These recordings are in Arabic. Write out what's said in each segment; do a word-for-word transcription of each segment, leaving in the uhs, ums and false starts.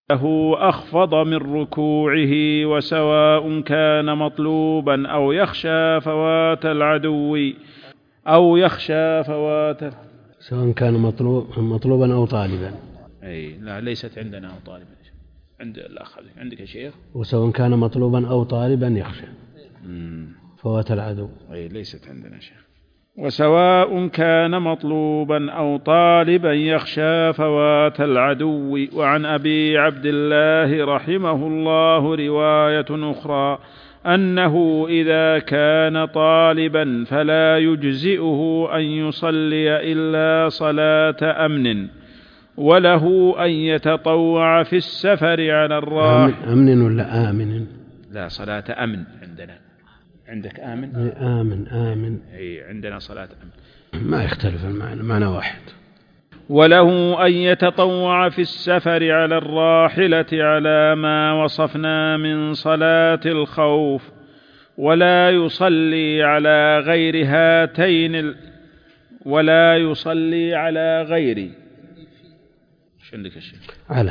له أخفض من ركوعه، وسواء كان مطلوبا أو يخشى فوات العدو أو يخشى فوات سواء كان مطلوب مطلوبا أو طالبا. أي لا، ليست عندنا أو طالبا، عند الأخ عندك يا شيخ. وسواء كان مطلوبا أو طالبا يخشى مم. فوات العدو. أي ليست عندنا شيخ. وسواء كان مطلوبا أو طالبا يخشى فوات العدو. وعن أبي عبد الله رحمه الله رواية أخرى أنه إذا كان طالبا فلا يجزئه أن يصلي إلا صلاة أمن، وله أن يتطوع في السفر على الراحلة. أمن ولا آمن؟ لا، صلاة أمن عندنا. عندك آمن؟ آمن آمن. أي عندنا صلاة أمن. ما يختلف المعنى، معنى واحد. وله أن يتطوع في السفر على الراحلة على ما وصفنا من صلاة الخوف، ولا يصلي على غير هاتين ال... ولا يصلي على غير ايش عندك يا شيخ؟ على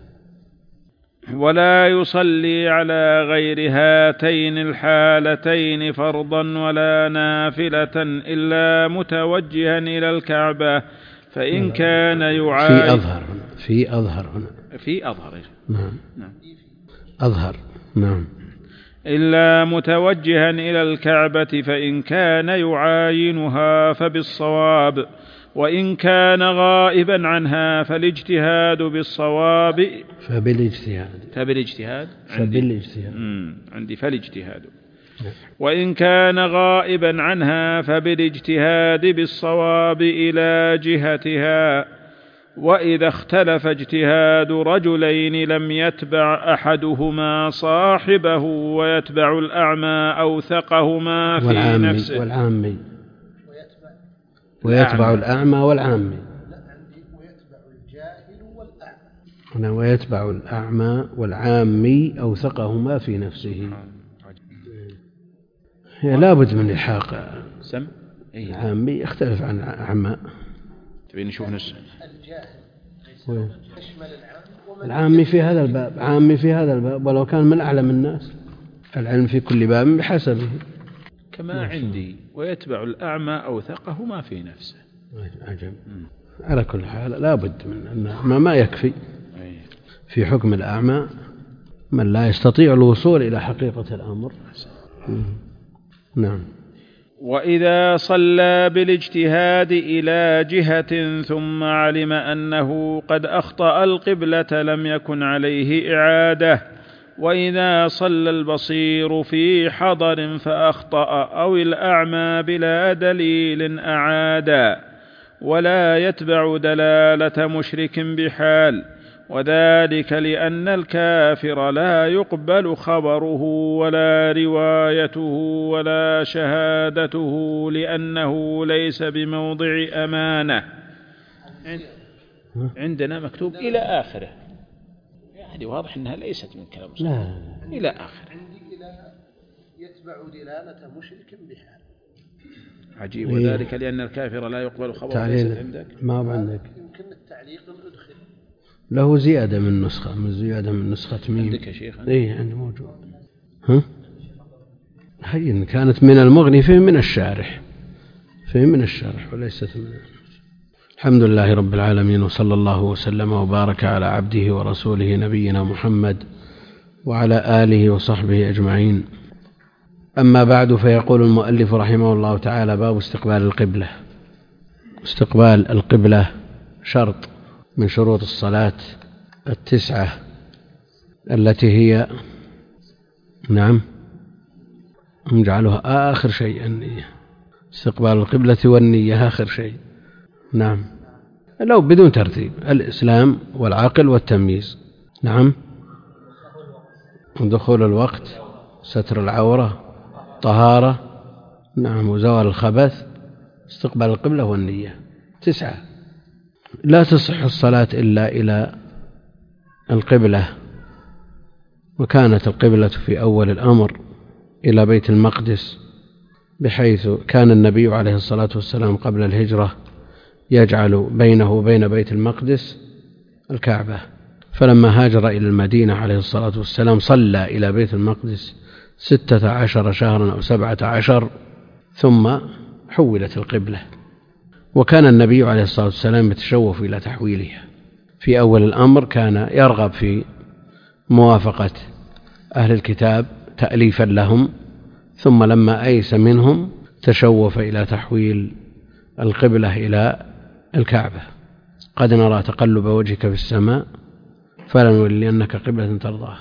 ولا يصلي على غير هاتين الحالتين فرضا ولا نافلة إلا متوجها إلى الكعبة، فإن كان يعاني في أظهر هنا في أظهر هنا في أظهر نعم نعم أظهر نعم إلا متوجها إلى الكعبة، فإن كان يعاينها فبالصواب، وإن كان غائبا عنها فالاجتهاد بالصواب فبالاجتهاد فبالاجتهاد فبالاجتهاد عندي, عندي فالاجتهاد. وإن كان غائبا عنها فبالاجتهاد بالصواب إلى جهتها. وإذا اختلف اجتهاد رجلين لم يتبع أحدهما صاحبه ويتبع الأعمى أوثقهما في والعامي نفسه. والعامي ويتبع الأعمى والعامي. ويتبع الجاهل والأعمى. هنا ويتبع الأعمى والعامي أوثقهما في نفسه. لا بد من إلحاق سم إيه؟ العامي يختلف عن أعمى. تبين نشوف نفسه. الجاهل يشمل العام. العامي في هذا الباب عامي في هذا الباب ولو كان من أعلم الناس. العلم في كل باب بحسبه. كما عندي ويتبع الأعمى أوثقهما في نفسه. عجب. على كل حال لا بد من أن ما, ما يكفي في حكم الأعمى من لا يستطيع الوصول إلى حقيقة الأمر. نعم. وإذا صلى بالاجتهاد إلى جهة ثم علم أنه قد أخطأ القبلة لم يكن عليه إعادة. وإذا صلى البصير في حضر فأخطأ أو الأعمى بلا دليل أعادا، ولا يتبع دلالة مشرك بحال، وذلك لأن الكافر لا يقبل خبره ولا روايته ولا شهادته لأنه ليس بموضع أمانة. عندنا مكتوب إلى آخره، يعني واضح أنها ليست من كلام لا لا لا. إلى آخره. عندي إلى يتبع دلالة مشرك بحال. عجيب. وذلك لأن الكافر لا يقبل خبره. ليست عندك؟ ما عندك. يمكن التعليق أدخل له زيادة من نسخة من زيادة من نسخة ميم. عندك يا شيخ؟ إيه عندي موجود. ها؟ هي كانت من المغني فيه من الشارح فيه من الشارح وليست من. الحمد لله رب العالمين، وصلى الله وسلم وبارك على عبده ورسوله نبينا محمد وعلى آله وصحبه أجمعين. أما بعد، فيقول المؤلف رحمه الله تعالى: باب استقبال القبلة. استقبال القبلة شرط من شروط الصلاة التسعة التي هي نعم نجعلها آخر شيء النية. استقبال القبلة والنية آخر شيء. نعم، لو بدون ترتيب: الإسلام والعقل والتمييز. نعم. دخول الوقت، ستر العورة، طهارة، نعم، وزوال الخبث، استقبال القبلة والنية. تسعة. لا تصح الصلاة إلا إلى القبلة، وكانت القبلة في أول الأمر إلى بيت المقدس، بحيث كان النبي عليه الصلاة والسلام قبل الهجرة يجعل بينه وبين بيت المقدس الكعبة، فلما هاجر إلى المدينة عليه الصلاة والسلام صلى إلى بيت المقدس ستة عشر شهرا أو سبعة عشر ثم حولت القبلة. وكان النبي عليه الصلاة والسلام يتشوف إلى تحويلها. في أول الأمر كان يرغب في موافقة أهل الكتاب تأليفا لهم، ثم لما أيس منهم تشوف إلى تحويل القبلة إلى الكعبة. قد نرى تقلب وجهك في السماء فلنولينك قبلة ترضاها،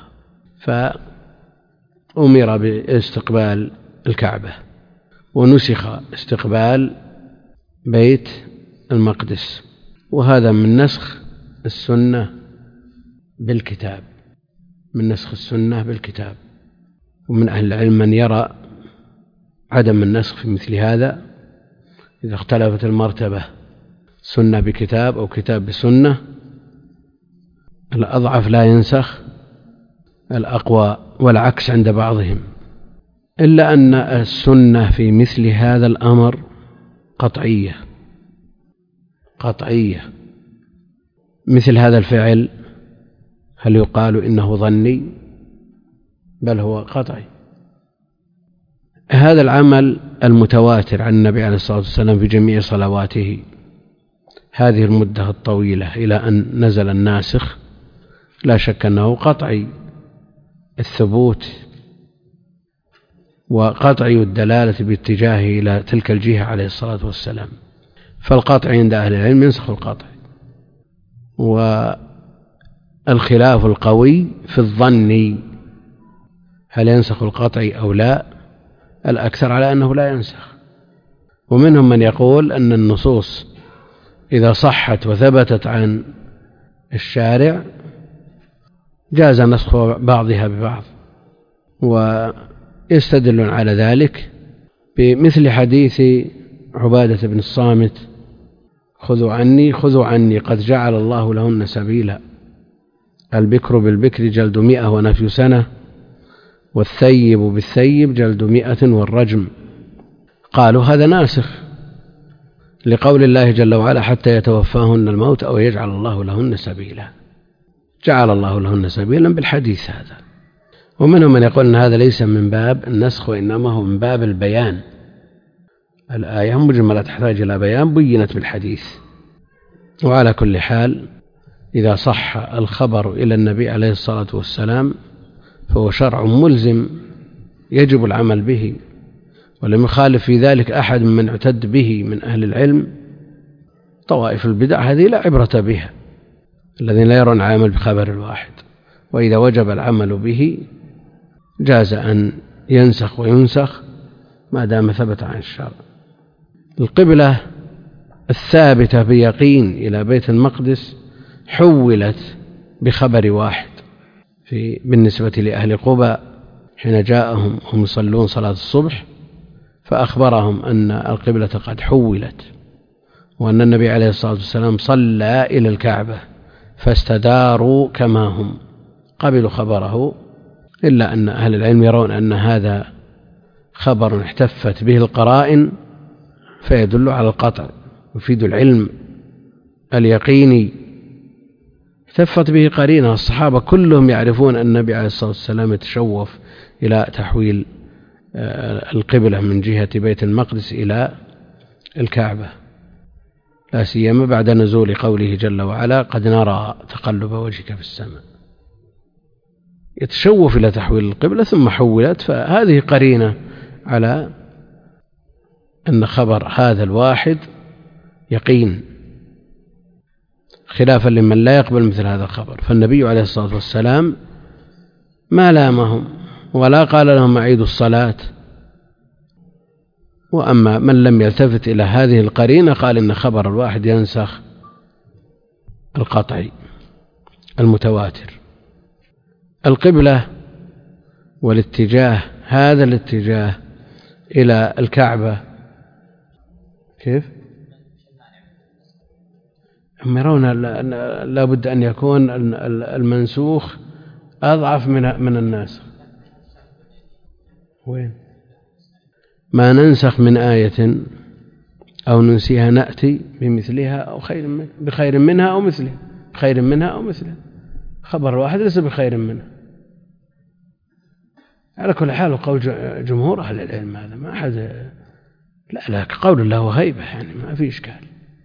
فأمر باستقبال الكعبة ونسخ استقبال بيت المقدس. وهذا من نسخ السنة بالكتاب، من نسخ السنة بالكتاب. ومن أهل العلم من يرى عدم النسخ في مثل هذا إذا اختلفت المرتبة سنة بكتاب أو كتاب بسنة، الأضعف لا ينسخ الأقوى، والعكس عند بعضهم، إلا أن السنة في مثل هذا الأمر قطعية قطعية. مثل هذا الفعل هل يقال إنه ظني؟ بل هو قطعي. هذا العمل المتواتر عن النبي عليه الصلاة والسلام في جميع صلواته هذه المدة الطويلة إلى أن نزل الناسخ لا شك أنه قطعي الثبوت وقطعي الدلالة باتجاهه إلى تلك الجهة عليه الصلاة والسلام. فالقطع عند أهل العلم ينسخ القطع، والخلاف القوي في الظن هل ينسخ القطع أو لا، الأكثر على أنه لا ينسخ. ومنهم من يقول أن النصوص إذا صحت وثبتت عن الشارع جاز نسخ بعضها ببعض، ويستدلون على ذلك بمثل حديث عبادة بن الصامت: خذوا عني خذوا عني قد جعل الله لهن سبيلا، البكر بالبكر جلد مئة ونفي سنة، والثيب بالثيب جلد مئة والرجم. قالوا هذا ناسخ لقول الله جل وعلا: حتى يتوفاهن الموت أو يجعل الله لهن سبيلا. جعل الله لهن سبيلا بالحديث هذا. ومنهم من يقول أن هذا ليس من باب النسخ وإنما هو من باب البيان، الآية مجملة تحتاج إلى بيان بينت بالحديث. وعلى كل حال إذا صح الخبر إلى النبي عليه الصلاة والسلام فهو شرع ملزم يجب العمل به، ولم يخالف في ذلك أحد من اعتد به من أهل العلم. طوائف البدع هذه لا عبرة بها، الذين لا يرون العمل بخبر الواحد، وإذا وجب العمل به جاز أن ينسخ وينسخ ما دام ثبت عن الشرع. القبلة الثابتة بيقين إلى بيت المقدس حولت بخبر واحد في بالنسبة لأهل قباء حين جاءهم هم يصلون صلاة الصبح فأخبرهم أن القبلة قد حولت، وأن النبي عليه الصلاة والسلام صلى إلى الكعبة فاستداروا كما هم، قبلوا خبره. إلا أن أهل العلم يرون أن هذا خبر احتفت به القرائن فيدل على القطع، يفيد العلم اليقيني، احتفت به قرينة. الصحابة كلهم يعرفون أن النبي عليه الصلاة والسلام يتشوف إلى تحويل القبلة من جهة بيت المقدس إلى الكعبة، لا سيما بعد نزول قوله جل وعلا: قد نرى تقلب وجهك في السماء. يتشوف إلى تحويل القبلة ثم حولت، فهذه قرينة على أن خبر هذا الواحد يقين، خلافا لمن لا يقبل مثل هذا الخبر. فالنبي عليه الصلاة والسلام ما لامهم ولا قال لهم أعيدوا الصلاة. وأما من لم يلتفت إلى هذه القرينة قال إن خبر الواحد ينسخ القطعي المتواتر. القبلة والاتجاه، هذا الاتجاه إلى الكعبة كيف؟ هم يرون لا بد أن يكون المنسوخ أضعف من الناسخ. وين؟ ما ننسخ من آية أو ننسيها نأتي بمثلها أو خير من بخير منها أو مثلها بخير منها أو مثلها. خبر واحد ليس بخير منه. على كل حال قول جمهور أهل العلم هذا ما أحد، لا لا قول الله غيبة يعني ما في إشكال،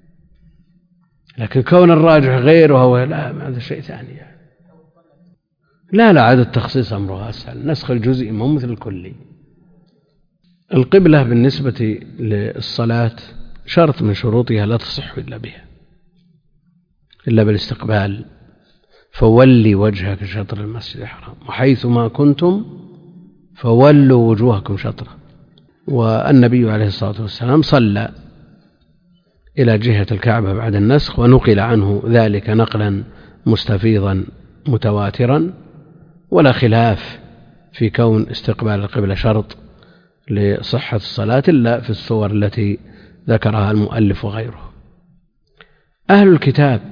لكن كون الراجح غيره هو لا هذا شيء ثاني يعني. لا لا عاد التخصيص أمره أسهل، نسخ الجزء مو مثل الكلي. القبلة بالنسبة للصلاة شرط من شروطها لا تصح إلا بها، إلا بالاستقبال، فولي وجهك شطر المسجد الحرام وحيث ما كنتم فولوا وجوهكم شطره. والنبي عليه الصلاة والسلام صلى إلى جهة الكعبة بعد النسخ، ونقل عنه ذلك نقلا مستفيضا متواترا، ولا خلاف في كون استقبال القبلة شرط لصحة الصلاة إلا في الصور التي ذكرها المؤلف وغيره. أهل الكتاب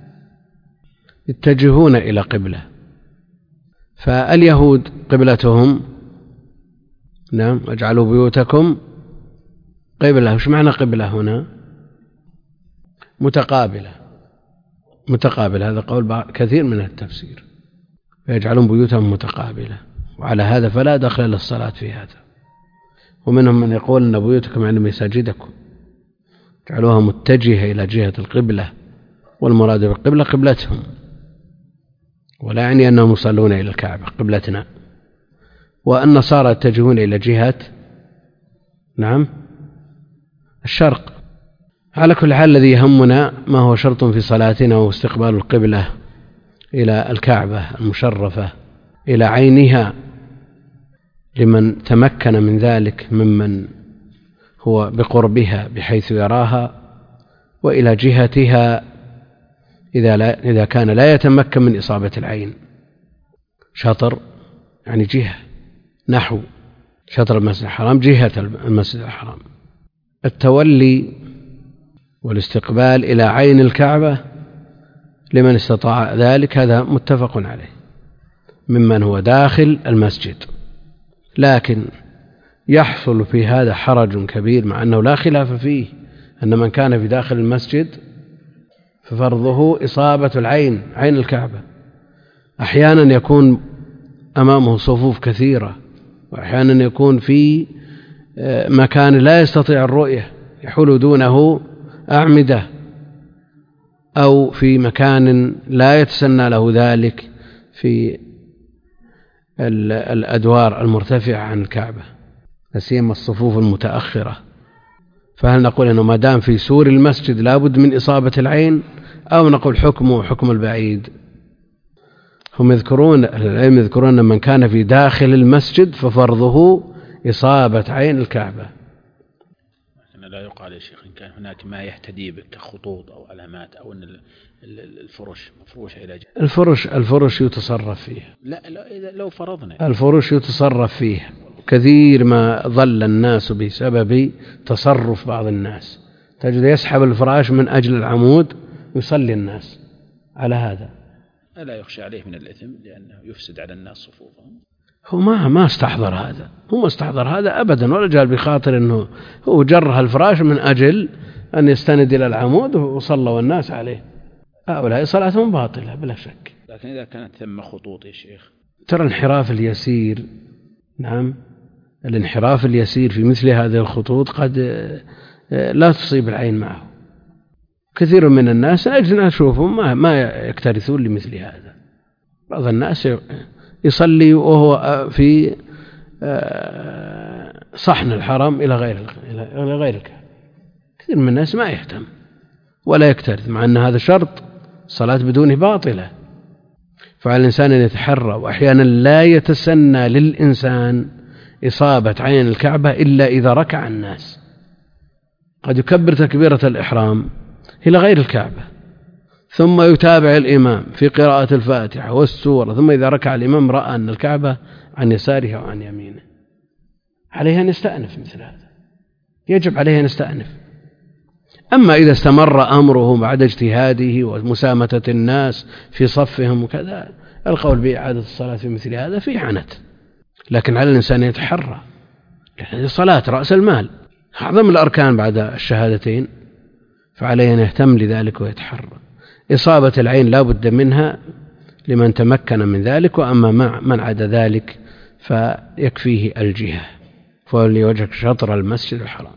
يتجهون إلى قبلة، فاليهود قبلتهم نعم اجعلوا بيوتكم قبلة. وش معنى قبلة هنا؟ متقابلة، متقابلة، هذا قول كثير من التفسير، فيجعلون بيوتهم متقابلة، وعلى هذا فلا دخل للصلاة في هذا. ومنهم من يقول أن بيوتكم يعني مساجدكم جعلوها متجهة إلى جهة القبلة، والمراد بالقبلة قبلتهم، ولا يعني أنهم يصلون إلى الكعبة قبلتنا. والنصارى يتجهون إلى جهة نعم الشرق. على كل حال الذي يهمنا ما هو شرط في صلاتنا هو استقبال القبلة إلى الكعبة المشرفة، إلى عينها لمن تمكن من ذلك ممن هو بقربها بحيث يراها، وإلى جهتها إذا, لا إذا كان لا يتمكن من إصابة العين. شطر يعني جهة، نحو شطر المسجد الحرام جهة المسجد الحرام. التولي والاستقبال إلى عين الكعبة لمن استطاع ذلك هذا متفق عليه ممن هو داخل المسجد، لكن يحصل في هذا حرج كبير، مع أنه لا خلاف فيه أن من كان في داخل المسجد ففرضه إصابة العين، عين الكعبة. أحيانا يكون أمامه صفوف كثيرة، وأحيانا يكون في مكان لا يستطيع الرؤية يحول دونه أعمدة، أو في مكان لا يتسنى له ذلك في الأدوار المرتفعة عن الكعبة، لسيما الصفوف المتأخرة. فهل نقول أنه ما دام في سور المسجد لا بد من إصابة العين، أو نقول حكمه حكم البعيد؟ هم يذكرون العلم يذكرون أن من كان في داخل المسجد ففرضه إصابة عين الكعبة. لا يقال يا شيخ إن كان هناك ما يهتدي به كخطوط أو علامات، أو أن الفرش مفروش إلى جهة الفرش الفرش يتصرف فيه. لا لا لو فرضنا الفرش يتصرف فيه، كثير ما ظل الناس بسبب تصرف بعض الناس، تجد يسحب الفراش من أجل العمود يصلي الناس على هذا. ألا يخشى عليه من الإثم لأنه يفسد على الناس صفوفهم؟ هو ما ما استحضر هذا، هو ما استحضر هذا أبدا، ولا جال بخاطر أنه هو جرها الفراش من أجل أن يستند إلى العمود وصلوا الناس عليه. هؤلاء صلاتهم باطلة بلا شك. لكن إذا كانت ثم خطوط يا شيخ، ترى الانحراف اليسير، نعم الانحراف اليسير في مثل هذه الخطوط قد لا تصيب العين معه. كثير من الناس أجل أشوفهم ما ما يكترثون لمثل هذا. بعض الناس يصلي وهو في صحن الحرم إلى غير إلى غير الكعبة. كثير من الناس ما يهتم ولا يكترث، مع أن هذا شرط، الصلاة بدونه باطلة. فعلى الإنسان أن يتحرى، وأحيانا لا يتسنى للإنسان إصابة عين الكعبة إلا إذا ركع الناس. قد يكبر تكبيرة الإحرام إلى غير الكعبة، ثم يتابع الإمام في قراءة الفاتحة والسورة، ثم إذا ركع الإمام رأى أن الكعبة عن يساره وعن يمينه، عليه أن يستأنف مثل هذا، يجب عليه أن يستأنف. أما إذا استمر أمره بعد اجتهاده ومسامة الناس في صفهم وكذا، القول بإعادة الصلاة في مثل هذا في عنت. لكن على الإنسان يتحرى، لأن الصلاة رأس المال، أعظم الأركان بعد الشهادتين، فعليه أن يهتم لذلك ويتحرى. إصابة العين لا بد منها، لمن تمكن من ذلك، وأما مع من عدا ذلك فيكفيه الجهة، فولي وجهك شطر المسجد الحرام.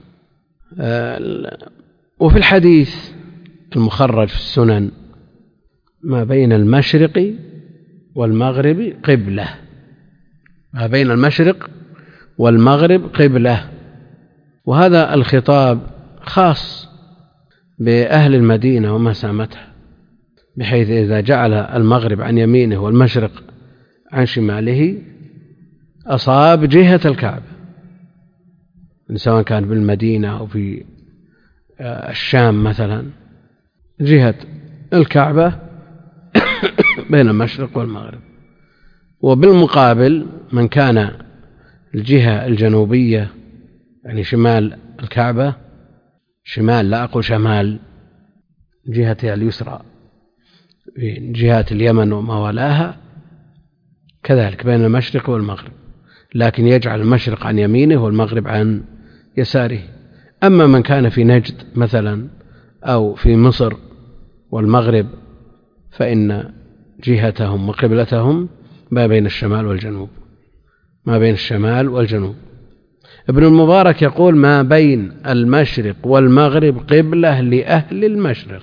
وفي الحديث المخرج في السنن ما بين المشرق والمغرب قبلة، ما بين المشرق والمغرب قبلة، وهذا الخطاب خاص بأهل المدينة ومسامتها، بحيث إذا جعل المغرب عن يمينه والمشرق عن شماله أصاب جهة الكعبة، سواء كان بالمدينة أو في الشام مثلا، جهة الكعبة بين المشرق والمغرب. وبالمقابل من كان الجهة الجنوبية يعني شمال الكعبة، شمال لا أقول شمال، جهتها اليسرى في جهات اليمن وما ولاها، كذلك بين المشرق والمغرب، لكن يجعل المشرق عن يمينه والمغرب عن يساره. أما من كان في نجد مثلا أو في مصر والمغرب فإن جهتهم وقبلتهم ما بين الشمال والجنوب، ما بين الشمال والجنوب. ابن المبارك يقول ما بين المشرق والمغرب قبلة لأهل المشرق،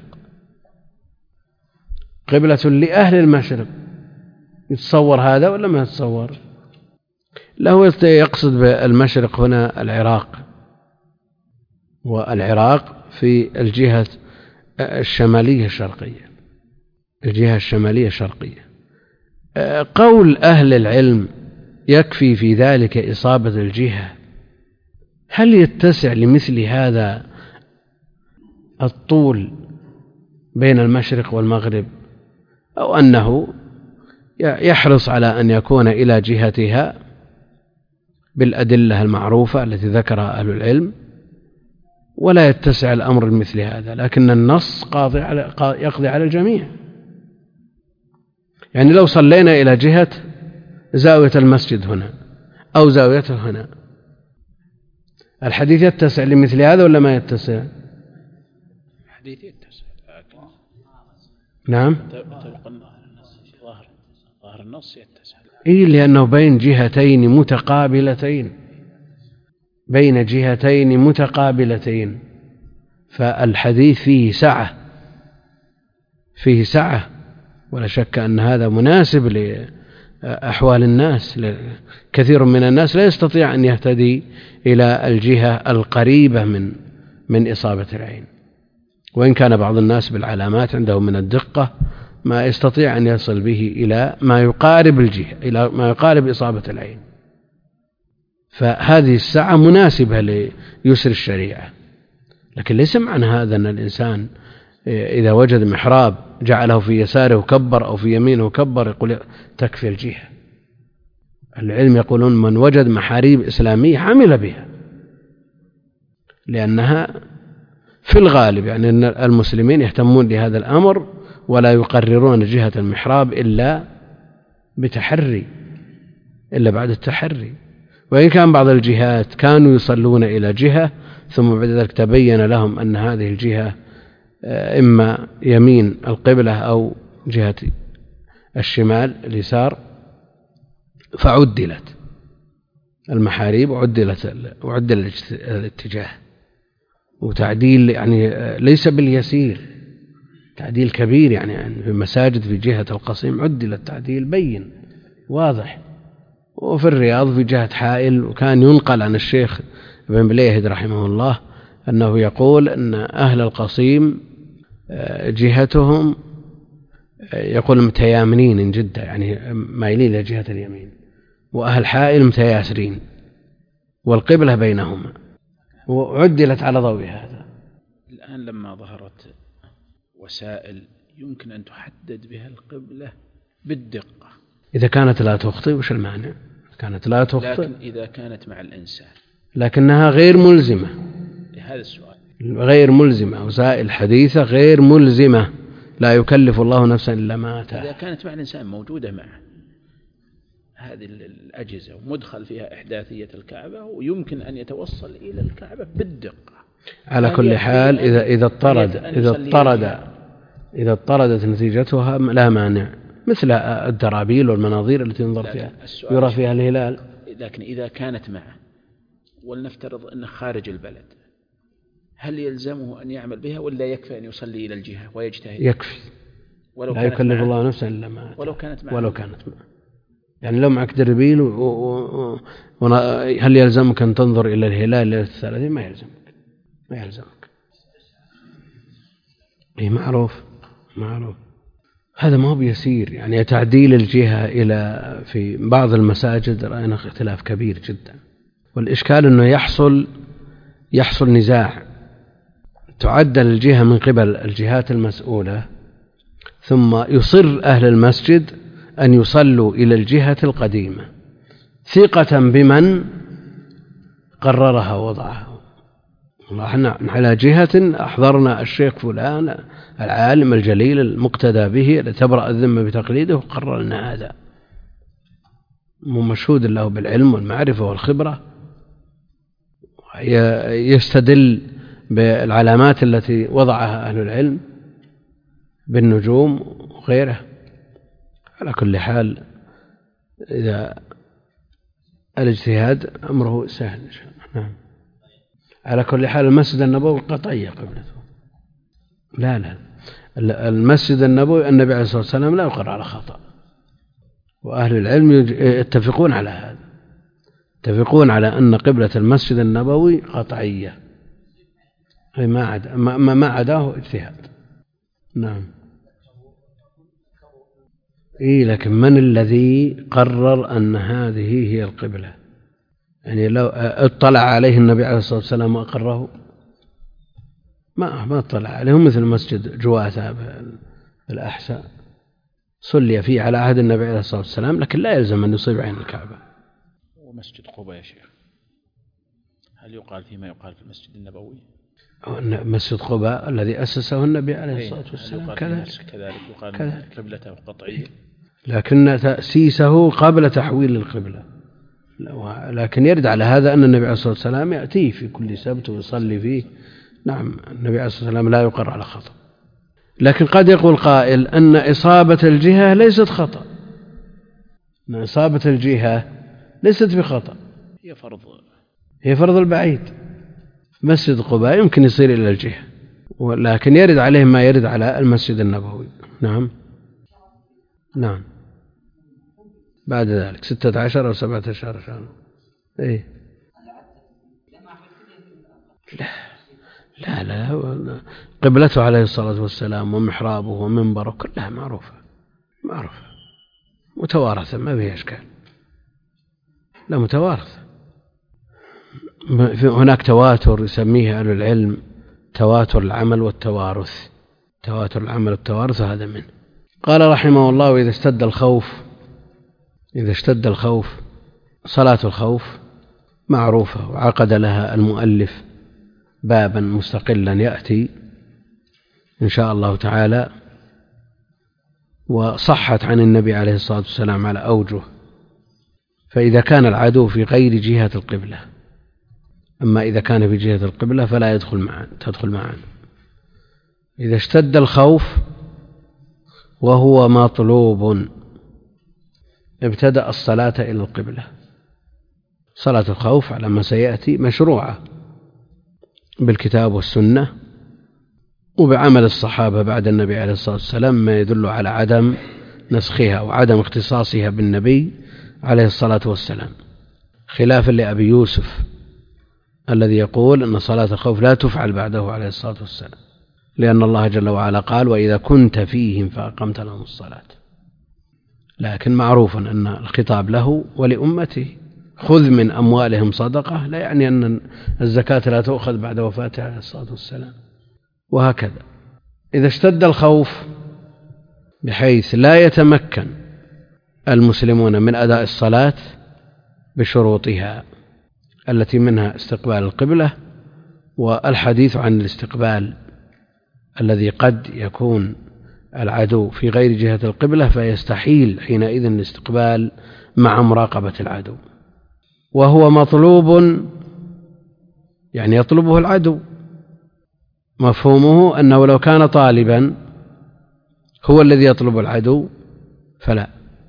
قبلة لأهل المشرق. يتصور هذا ولا ما يتصور؟ له يقصد بالمشرق هنا العراق، والعراق في الجهة الشمالية الشرقية، الجهة الشمالية الشرقية. قول أهل العلم يكفي في ذلك إصابة الجهة، هل يتسع لمثل هذا الطول بين المشرق والمغرب، أو أنه يحرص على أن يكون إلى جهتها بالأدلة المعروفة التي ذكرها أهل العلم، ولا يتسع الأمر مثل هذا، لكن النص قاضي على يقضي على الجميع. يعني لو صلينا إلى جهة زاوية المسجد هنا أو زاويته هنا، الحديث يتسع لمثل هذا ولا ما يتسع؟ الحديث يتسع، لكن نعم ظاهر ظاهر النص يتسع. إيه، لأنه بين جهتين متقابلتين، بين جهتين متقابلتين، فالحديث فيه سعة، فيه سعة، ولا شك أن هذا مناسب لأحوال الناس. كثير من الناس لا يستطيع أن يهتدي إلى الجهة القريبة من من إصابة العين، وإن كان بعض الناس بالعلامات عنده من الدقة ما يستطيع أن يصل به إلى ما يقارب الجهة، إلى ما يقارب إصابة العين. فهذه الساعة مناسبة ليسر الشريعة، لكن ليس معنى هذا أن الإنسان إذا وجد محراب جعله في يساره وكبر أو في يمينه وكبر يقول تكفي الجهة. العلم يقولون من وجد محاريب إسلامية عمل بها، لأنها في الغالب يعني أن المسلمين يهتمون بهذا الأمر ولا يقررون جهة المحراب إلا بتحري، إلا بعد التحري. وإن كان بعض الجهات كانوا يصلون إلى جهة ثم بعد ذلك تبين لهم أن هذه الجهة إما يمين القبلة أو جهة الشمال اليسار، فعدلت المحاريب وعدلت وعدل الاتجاه، وتعديل يعني ليس باليسير، تعديل كبير. يعني في المساجد في جهة القصيم عدل التعديل بين واضح، وفي الرياض في جهة حائل. وكان ينقل عن الشيخ ابن بليهد رحمه الله أنه يقول أن أهل القصيم جهتهم يقول متيامنين جدا، يعني مايلين إلى جهة اليمين، وأهل حائل متياسرين، والقبلة بينهما، وعدلت على ضوء هذا. الآن لما ظهرت وسائل يمكن أن تحدد بها القبلة بالدقة، إذا كانت لا تخطئ وش المانع؟ كانت لا تخطئ، لكن إذا كانت مع الإنسان لكنها غير ملزمة. هذا السؤال، غير ملزمة، وسائل حديثة غير ملزمة، لا يكلف الله نفسا إلا ما آتاها. إذا كانت مع الإنسان موجودة معه هذه الأجهزة ومدخل فيها إحداثية الكعبة، ويمكن أن يتوصل إلى الكعبة بالدقة. على كل حال إذا إذا اضطرد إذا اضطرد إذا اضطردت نتيجتها لا مانع مثل الدرابيل والمناظير التي ينظر فيها يرى فيها الهلال. لكن إذا كانت معه ولنفترض أنه خارج البلد، هل يلزمه أن يعمل بها ولا يكفي أن يصلي إلى الجهة ويجتهد؟ يكفي، ولو لا يكلف الله نفسا إلا ما آتاها. ولو كانت معه ولو كانت معه يعني لو معك دربيل و... و... و... هل يلزمك أن تنظر إلى الهلال ليلة الثلاثين؟ ما يلزمك، ما يلزمك. إيه معروف معروف. هذا ما هو بيسير يعني. تعديل الجهة إلى في بعض المساجد رأينا اختلاف كبير جدا، والإشكال أنه يحصل يحصل نزاع. تعدل الجهة من قبل الجهات المسؤولة، ثم يصر أهل المسجد أن يصلوا إلى الجهة القديمة ثقة بمن قررها ووضعها. نحن على جهة أحضرنا الشيخ فلان العالم الجليل المقتدى به لتبرأ الذمة بتقليده، وقررنا هذا مشهود له بالعلم والمعرفة والخبرة، يستدل بالعلامات التي وضعها أهل العلم بالنجوم وغيره. على كل حال إذا الاجتهاد أمره سهل إن شاء الله. نعم. على كل حال المسجد النبوي قطعية قبلته. لا لا المسجد النبوي النبي عليه الصلاة والسلام لا يقر على خطأ، وأهل العلم يتفقون على هذا، يتفقون على أن قبلة المسجد النبوي قطعية، ما عدا ما, ما عداه اجتهاد. نعم. إيه لكن من الذي قرر أن هذه هي القبلة؟ يعني لو اطلع عليه النبي عليه الصلاة والسلام وأقره؟ ما ما اطلع عليهم. مثل مسجد جواثة الأحساء صلي فيه على عهد النبي عليه الصلاة والسلام، لكن لا يلزم أن يصيب عين الكعبة. ومسجد قباء يا شيخ هل يقال فيما يقال في المسجد النبوي؟ مسجد قباء الذي أسسه النبي عليه الصلاة والسلام كذلك كذلك يقال قبلته قطعية، لكن تأسيسه قبل تحويل القبلة. لكن يرد على هذا أن النبي عليه الصلاة والسلام يأتيه في كل سبت ويصلي فيه. نعم النبي عليه الصلاة والسلام لا يقر على خطأ. لكن قد يقول قائل أن إصابة الجهة ليست خطأ، أن إصابة الجهة ليست بخطأ، هي فرض هي فرض البعيد. مسجد قباء يمكن يصير إلى الجهة، ولكن يرد عليه ما يرد على المسجد النبوي. نعم نعم. بعد ذلك ستة عشر أو سبعة عشر شهر. إيه لا لا لا قبلته عليه الصلاة والسلام ومحرابه ومنبره كلها معروفة معروفة متوارثة، ما فيها إشكال. لا متوارثة. هناك تواتر يسميه أهل العلم تواتر العمل والتوارث. تواتر العمل والتوارث هذا منه. قال رحمه الله: وإذا اشتد الخوف إذا اشتد الخوف صلاة الخوف معروفة، وعقد لها المؤلف بابا مستقلا يأتي إن شاء الله تعالى، وصحت عن النبي عليه الصلاة والسلام على أوجه. فإذا كان العدو في غير جهة القبلة، أما إذا كان في جهة القبلة فلا يدخل معا تدخل معا. إذا اشتد الخوف وهو مطلوب ابتدأ الصلاة إلى القبلة. صلاة الخوف على ما سيأتي مشروعة بالكتاب والسنة وبعمل الصحابة بعد النبي عليه الصلاة والسلام، ما يدل على عدم نسخها وعدم اختصاصها بالنبي عليه الصلاة والسلام، خلافا لأبي يوسف الذي يقول أن صلاة الخوف لا تفعل بعده عليه الصلاة والسلام، لأن الله جل وعلا قال: وإذا كنت فيهم فأقمت لهم الصلاة. لكن معروف أن الخطاب له ولأمته: خذ من أموالهم صدقة، لا يعني أن الزكاة لا تؤخذ بعد وفاته عليه الصلاة والسلام. وهكذا إذا اشتد الخوف بحيث لا يتمكن المسلمون من أداء الصلاة بشروطها التي منها استقبال القبلة، والحديث عن الاستقبال الذي قد يكون العدو في غير جهة القبلة فيستحيل حينئذ الاستقبال مع مراقبة العدو، وهو مطلوب يعني يطلبه العدو. مفهومه أنه لو كان طالبا هو الذي يطلب العدو فلا،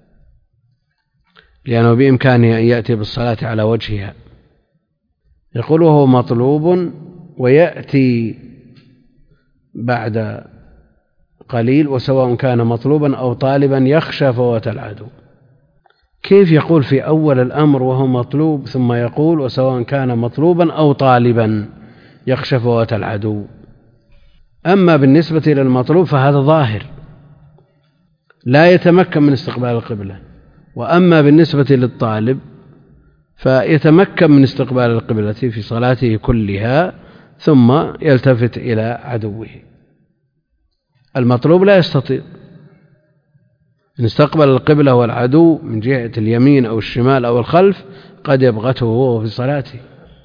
لأنه بإمكانه أن يأتي بالصلاة على وجهها. يقول وهو مطلوب ويأتي بعد قليل وسواء كان مطلوبا أو طالبا يخشى فوات العدو. كيف يقول في أول الأمر وهو مطلوب ثم يقول وسواء كان مطلوبا أو طالبا يخشى فوات العدو؟ أما بالنسبة للمطلوب فهذا ظاهر لا يتمكن من استقبال القبلة، وأما بالنسبة للطالب فيتمكن من استقبال القبلة في صلاته كلها ثم يلتفت إلى عدوه. المطلوب لا يستطيع إن استقبل القبلة والعدو من جهة اليمين أو الشمال أو الخلف قد يبغته وهو في صلاته،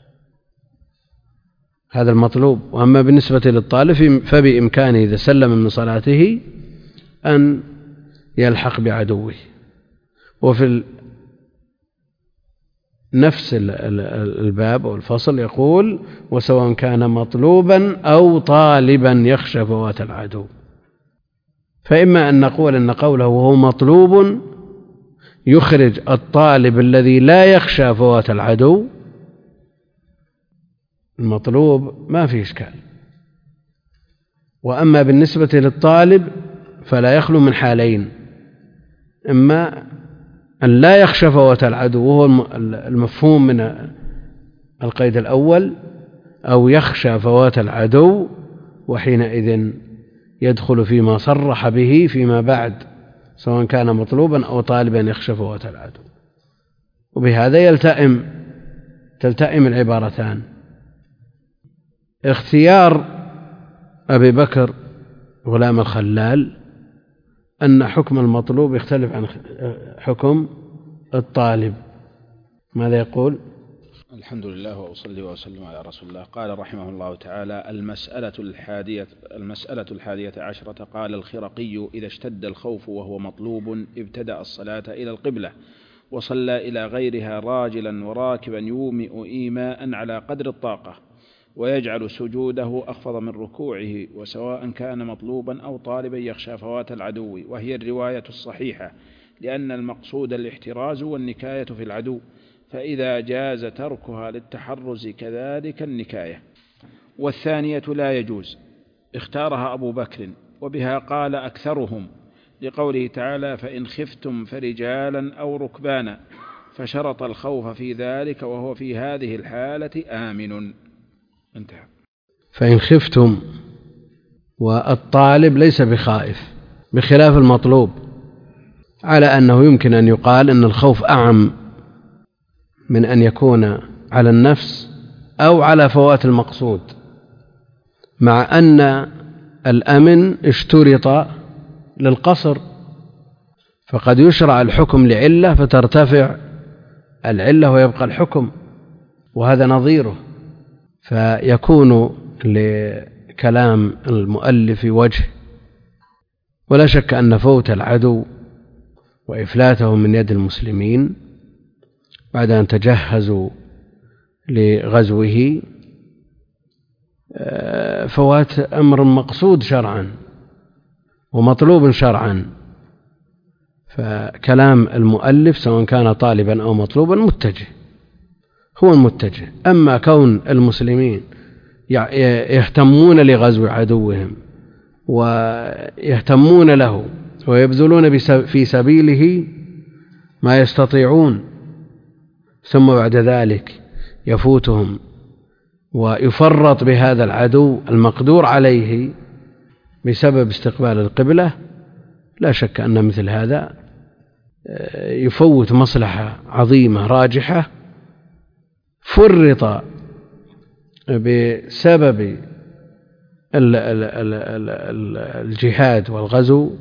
هذا المطلوب. وأما بالنسبة للطالب فبإمكانه إذا سلم من صلاته أن يلحق بعدوه. وفي نفس الباب أو الفصل يقول وسواء كان مطلوبا أو طالبا يخشى فوات العدو. فإما أن نقول أن قوله وهو مطلوب يخرج الطالب الذي لا يخشى فوات العدو، المطلوب ما في إشكال. وأما بالنسبة للطالب فلا يخلو من حالين، إما أن لا يخشى فوات العدو وهو المفهوم من القيد الأول، أو يخشى فوات العدو وحينئذ يدخل فيما صرح به فيما بعد سواء كان مطلوبا أو طالبا يخشى فوات العدو. وبهذا يلتئم تلتئم العبارتان. اختيار أبي بكر غلام الخلال أن حكم المطلوب يختلف عن حكم الطالب. ماذا يقول؟ الحمد لله وأصلي وأسلم على رسول الله. قال رحمه الله تعالى: المسألة الحادية المسألة الحادية عشرة. قال الخرقي: إذا اشتد الخوف وهو مطلوب ابتدأ الصلاة إلى القبلة وصلى إلى غيرها راجلا وراكبا يومئ إيماء على قدر الطاقة، ويجعل سجوده أخفض من ركوعه، وسواء كان مطلوبا أو طالبا يخشى فوات العدو، وهي الرواية الصحيحة، لأن المقصود الاحتراز والنكاية في العدو، فإذا جاز تركها للتحرز كذلك النكاية. والثانية لا يجوز، اختارها أبو بكر، وبها قال أكثرهم، لقوله تعالى: فإن خفتم فرجالا أو ركبانا، فشرط الخوف في ذلك، وهو في هذه الحالة آمن. انتهى. فإن خفتم، والطالب ليس بخائف بخلاف المطلوب، على أنه يمكن أن يقال أن الخوف أعم من أن يكون على النفس أو على فوات المقصود، مع أن الأمن اشترط للقصر، فقد يشرع الحكم لعلة فترتفع العلة ويبقى الحكم، وهذا نظيره. فيكون لكلام المؤلف وجه، ولا شك أن فوت العدو وإفلاته من يد المسلمين بعد أن تجهزوا لغزوه فوات أمر مقصود شرعا ومطلوب شرعا، فكلام المؤلف سواء كان طالبا أو مطلوبا متجه، هو المتجه. أما كون المسلمين يهتمون لغزو عدوهم ويهتمون له ويبذلون في سبيله ما يستطيعون، ثم بعد ذلك يفوتهم ويفرط بهذا العدو المقدور عليه بسبب استقبال القبلة، لا شك أن مثل هذا يفوت مصلحة عظيمة راجحة فرط بسبب الجهاد والغزو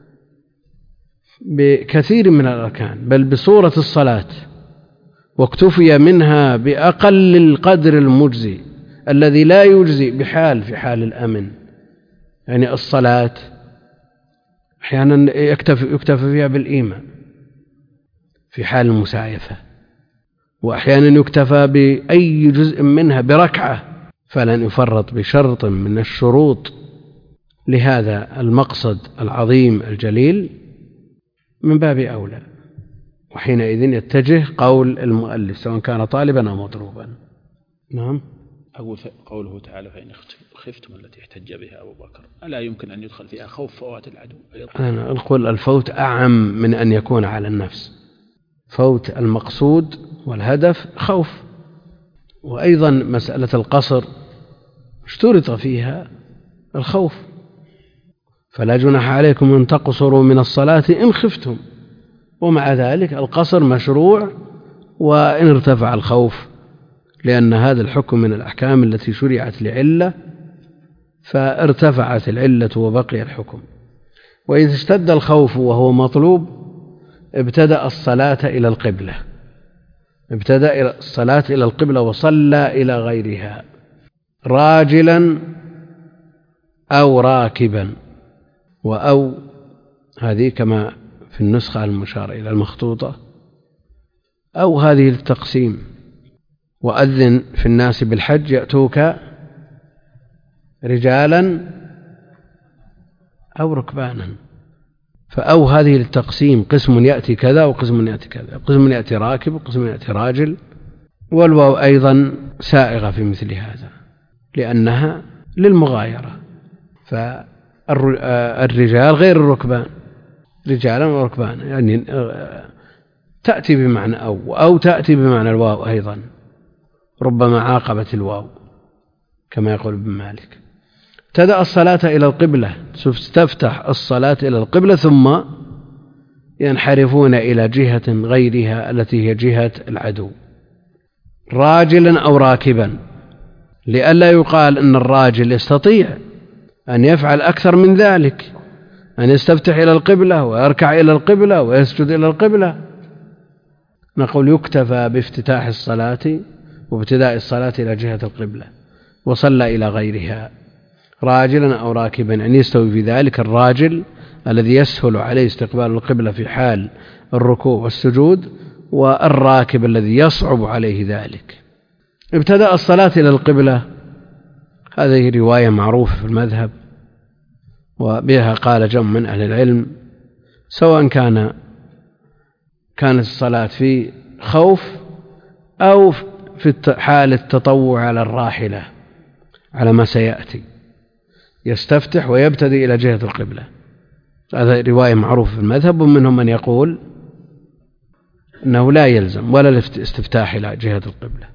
بكثير من الأركان، بل بصورة الصلاة، واكتفي منها بأقل القدر المجزي الذي لا يجزي بحال في حال الأمن. يعني الصلاة أحيانا يكتفي, يكتفي فيها بالإيمان في حال المسايفة، وأحيانا يكتفى بأي جزء منها بركعة، فلن يفرط بشرط من الشروط لهذا المقصد العظيم الجليل من باب أولى، وحينئذ يتجه قول المؤلف سواء كان طالبا أو مطلوبا. نعم. أقول قوله تعالى فإن خفتم التي احتج بها أبو بكر ألا يمكن أن يدخل فيها خوف فوات العدو؟ أنا أقول الفوت أعم من أن يكون على النفس. فوت المقصود والهدف خوف. وأيضا مسألة القصر اشترط فيها الخوف، فلا جناح عليكم أن تقصروا من الصلاة إن خفتم، ومع ذلك القصر مشروع وإن ارتفع الخوف، لأن هذا الحكم من الأحكام التي شرعت لعلة فارتفعت العلة وبقي الحكم. وإذا اشتد الخوف وهو مطلوب ابتدأ الصلاة إلى القبلة ابتدأ الصلاة إلى القبلة وصلى إلى غيرها راجلا أو راكبا، وأو هذه كما في النسخة المشار إلى المخطوطة، أو هذه التقسيم: وأذن في الناس بالحج يأتوك رجالا أو ركبانا. فأو هذه التقسيم: قسم يأتي كذا وقسم يأتي كذا، قسم يأتي راكب وقسم يأتي راجل. والواو أيضا سائغة في مثل هذا لأنها للمغايرة، فالرجال غير الركبان، رجالا وركبان، يعني تأتي بمعنى أو أو تأتي بمعنى الواو أيضا، ربما عاقبت الواو كما يقول ابن مالك. ابتدأ الصلاة إلى القبلة، تفتح الصلاة إلى القبلة ثم ينحرفون إلى جهة غيرها التي هي جهة العدو، راجلا أو راكبا، لئلا يقال أن الراجل يستطيع أن يفعل أكثر من ذلك، أن يستفتح إلى القبلة ويركع إلى القبلة ويسجد إلى القبلة. نقول يكتفى بافتتاح الصلاة وابتداء الصلاة إلى جهة القبلة وصلى إلى غيرها راجلا أو راكبا، يعني يستوي في ذلك الراجل الذي يسهل عليه استقبال القبلة في حال الركوع والسجود، والراكب الذي يصعب عليه ذلك. ابتدأ الصلاة إلى القبلة، هذه رواية معروفة في المذهب وبها قال جمع من أهل العلم، سواء كان كانت الصلاة في خوف أو في حال التطوع على الراحلة على ما سيأتي، يستفتح ويبتدي إلى جهة القبلة. هذا رواية معروفة في المذهب، ومنهم من يقول أنه لا يلزم ولا الاستفتاح إلى جهة القبلة،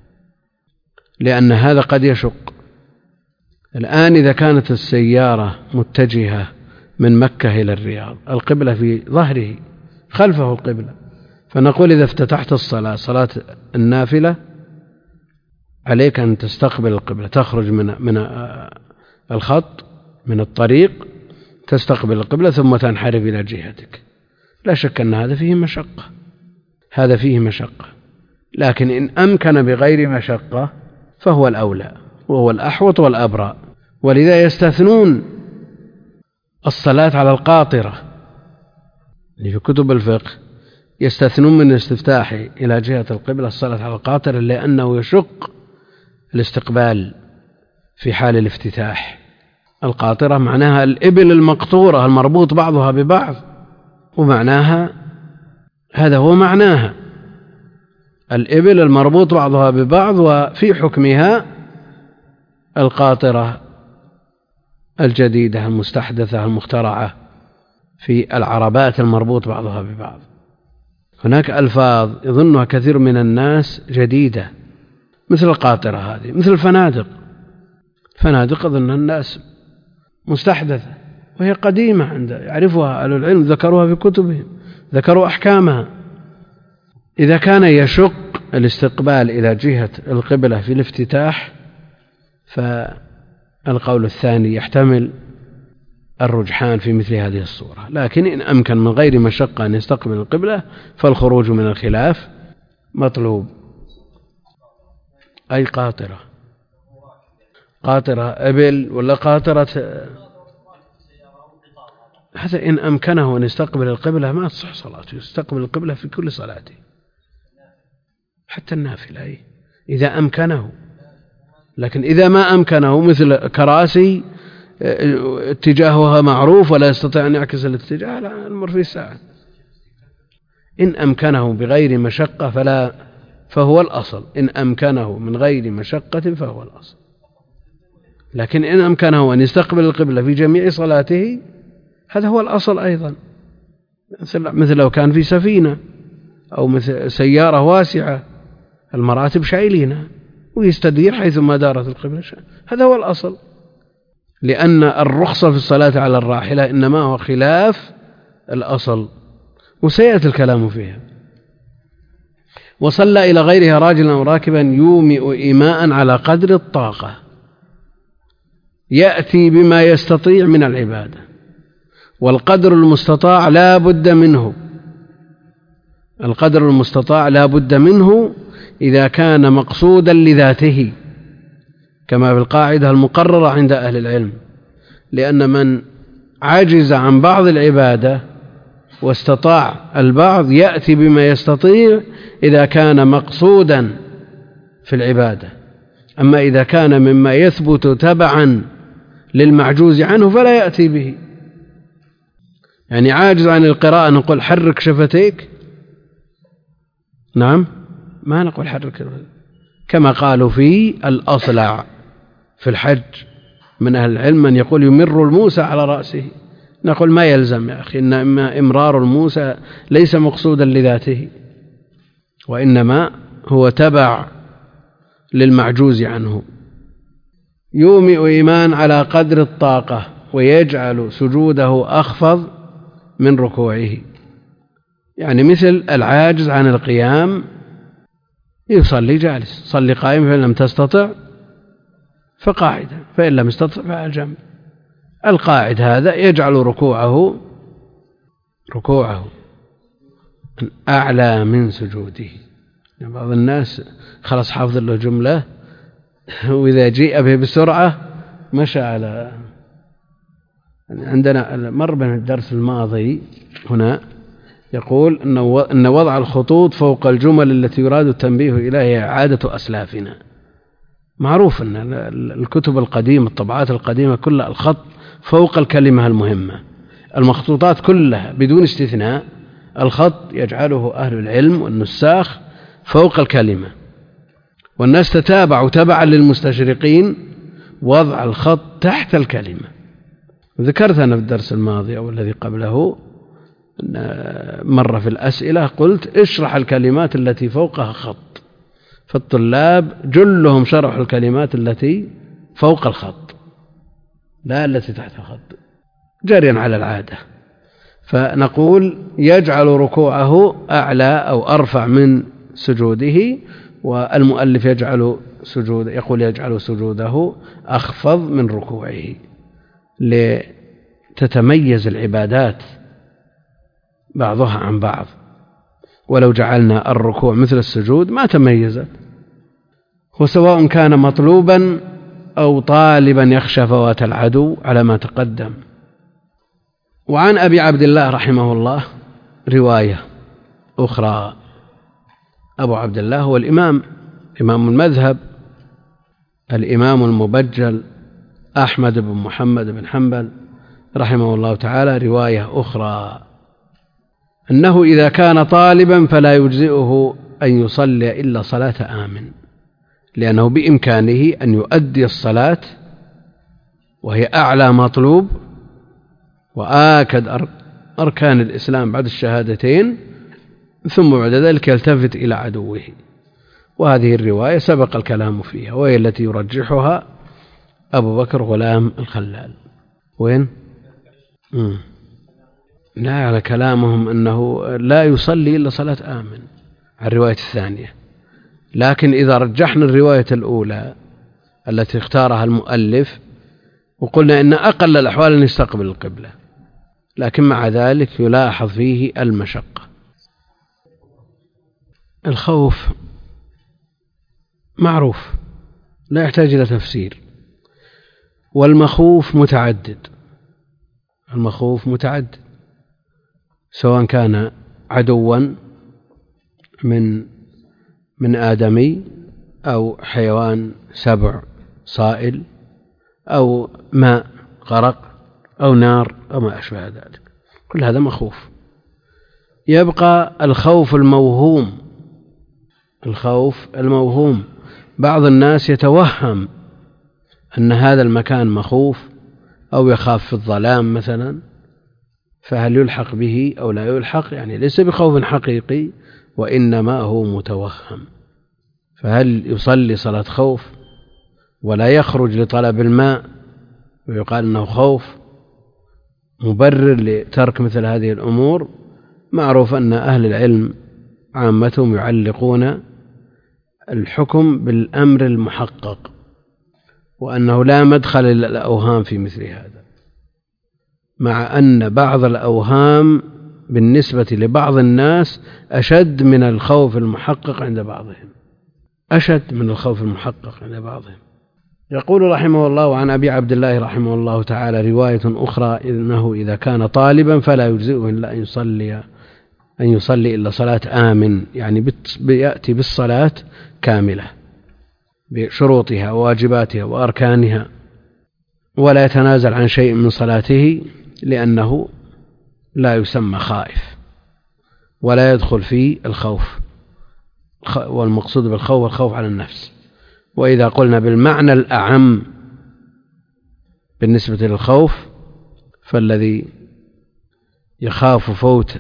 لأن هذا قد يشق. الآن إذا كانت السيارة متجهة من مكة إلى الرياض، القبلة في ظهره خلفه القبلة، فنقول إذا افتتحت الصلاة صلاة النافلة عليك أن تستقبل القبلة، تخرج من من الخط من الطريق، تستقبل القبلة ثم تنحرف إلى جهتك. لا شك أن هذا فيه مشقة هذا فيه مشقة لكن إن أمكن بغير مشقة فهو الأولى وهو الأحوط والأبرأ. ولذا يستثنون الصلاة على القاطرة، في كتب الفقه يستثنون من الاستفتاح إلى جهة القبلة الصلاة على القاطرة، لأنه يشق الاستقبال في حال الافتتاح. القاطرة معناها الإبل المقطورة المربوط بعضها ببعض، ومعناها هذا هو معناها الإبل المربوط بعضها ببعض، وفي حكمها القاطرة الجديدة المستحدثة المخترعة في العربات المربوط بعضها ببعض. هناك ألفاظ يظنها كثير من الناس جديدة مثل القاطرة هذه، مثل الفنادق. فنادق أظن الناس مستحدثة وهي قديمة عند يعرفها أهل العلم، ذكروها في كتبهم، ذكروا أحكامها. إذا كان يشق الاستقبال إلى جهة القبلة في الافتتاح فالقول الثاني يحتمل الرجحان في مثل هذه الصورة، لكن إن أمكن من غير مشقة أن يستقبل القبلة فالخروج من الخلاف مطلوب. أي قاطرة قاطرة إبل ولا قاطرة، هذا إن أمكنه أن يستقبل القبلة ما تصح صلاته، يستقبل القبلة في كل صلاته حتى النافلة أي إذا أمكنه. لكن إذا ما أمكنه مثل كراسي اتجاهها معروف ولا يستطيع أن يعكس الاتجاه، لا، المر فيه ساعة. إن أمكنه بغير مشقة فلا فهو الأصل، إن أمكنه من غير مشقة فهو الأصل. لكن إن أمكنه أن يستقبل القبلة في جميع صلاته هذا هو الأصل أيضا، مثل لو كان في سفينة أو مثل سيارة واسعة المراتب شايلينها ويستدير حيثما دارت القبلة، هذا هو الأصل. لأن الرخصة في الصلاة على الراحلة إنما هو خلاف الأصل، وسيأتي الكلام فيها. وصلى إلى غيرها راجلا أو راكبا يومئ إيماء على قدر الطاقة، يأتي بما يستطيع من العبادة، والقدر المستطاع لا بد منه، القدر المستطاع لا بد منه إذا كان مقصودا لذاته، كما في القاعدة المقررة عند أهل العلم. لأن من عجز عن بعض العبادة واستطاع البعض يأتي بما يستطيع إذا كان مقصودا في العبادة. أما إذا كان مما يثبت تبعا للمعجوز عنه فلا يأتي به. يعني عاجز عن القراءة نقول حرك شفتيك؟ نعم، ما نقول حرك، كما قالوا في الأصلع في الحج من أهل العلم من يقول يمر الموسى على رأسه، نقول ما يلزم يا أخي، إن إمرار الموسى ليس مقصودا لذاته، وإنما هو تبع للمعجوز عنه. يومئ إيمان على قدر الطاقة، ويجعل سجوده أخفض من ركوعه، يعني مثل العاجز عن القيام يصلي جالس، صلي قائم فإن لم تستطع فقاعدا، فإن لم تستطع فعلى جنب. القاعد هذا يجعل ركوعه ركوعه أعلى من سجوده. يعني بعض الناس خلاص حافظ له جملة وإذا جيء به بسرعة مشى على. عندنا مر بين الدرس الماضي هنا يقول أن وضع الخطوط فوق الجمل التي يراد التنبيه إليها إعادة أسلافنا. معروف أن الكتب القديمة الطبعات القديمة كلها الخط فوق الكلمة المهمة، المخطوطات كلها بدون استثناء الخط يجعله أهل العلم والنساخ فوق الكلمة، والناس تتابعوا تبعا للمستشرقين وضع الخط تحت الكلمة. ذكرت أنا في الدرس الماضي أو الذي قبله مرة في الأسئلة قلت اشرح الكلمات التي فوقها خط، فالطلاب جلهم شرحوا الكلمات التي فوق الخط لا التي تحت الخط جريا على العادة. فنقول يجعل ركوعه أعلى أو أرفع من سجوده، والمؤلف يجعل سجود يقول يجعل سجوده أخفض من ركوعه لتتميز العبادات بعضها عن بعض. ولو جعلنا الركوع مثل السجود ما تميزت. وسواء كان مطلوبا أو طالبا يخشى فوات العدو على ما تقدم. وعن أبي عبد الله رحمه الله رواية أخرى. أبو عبد الله هو الإمام إمام المذهب الإمام المبجل أحمد بن محمد بن حنبل رحمه الله تعالى رواية أخرى أنه إذا كان طالبا فلا يجزئه أن يصلي إلا صلاة آمن، لأنه بإمكانه أن يؤدي الصلاة وهي أعلى مطلوب وآكد أركان الإسلام بعد الشهادتين، ثم بعد ذلك يلتفت إلى عدوه. وهذه الرواية سبق الكلام فيها، وهي التي يرجحها أبو بكر غلام الخلال. وين؟ مم. لا، على كلامهم أنه لا يصلي إلا صلاة آمن على الرواية الثانية. لكن إذا رجحنا الرواية الأولى التي اختارها المؤلف وقلنا إن أقل الأحوال أن يستقبل القبلة، لكن مع ذلك يلاحظ فيه المشقة. الخوف معروف لا يحتاج إلى تفسير، والمخوف متعدد. المخوف متعدد سواء كان عدوا من من آدمي أو حيوان سبع صائل أو ماء غرق أو نار أو ما أشبه ذلك، كل هذا مخوف. يبقى الخوف الموهوم. الخوف الموهوم، بعض الناس يتوهم أن هذا المكان مخوف أو يخاف في الظلام مثلا، فهل يلحق به أو لا يلحق؟ يعني ليس بخوف حقيقي وإنما هو متوهم. فهل يصلي صلاة خوف ولا يخرج لطلب الماء ويقال أنه خوف مبرر لترك مثل هذه الأمور؟ معروف أن أهل العلم عامتهم يعلقون الحكم بالأمر المحقق، وأنه لا مدخل للأوهام في مثل هذا، مع أن بعض الأوهام بالنسبة لبعض الناس أشد من الخوف المحقق عند بعضهم، أشد من الخوف المحقق عند بعضهم. يقول رحمه الله عن أبي عبد الله رحمه الله تعالى رواية أخرى إنه إذا كان طالبا فلا يجزئه إلا أن يصلي أن يصلي إلا صلاة آمن، يعني بيأتي بالصلاة كاملة بشروطها وواجباتها وأركانها، ولا يتنازل عن شيء من صلاته لأنه لا يسمى خائف ولا يدخل في الخوف، والمقصود بالخوف الخوف على النفس. وإذا قلنا بالمعنى الأعم بالنسبة للخوف فالذي يخاف فوت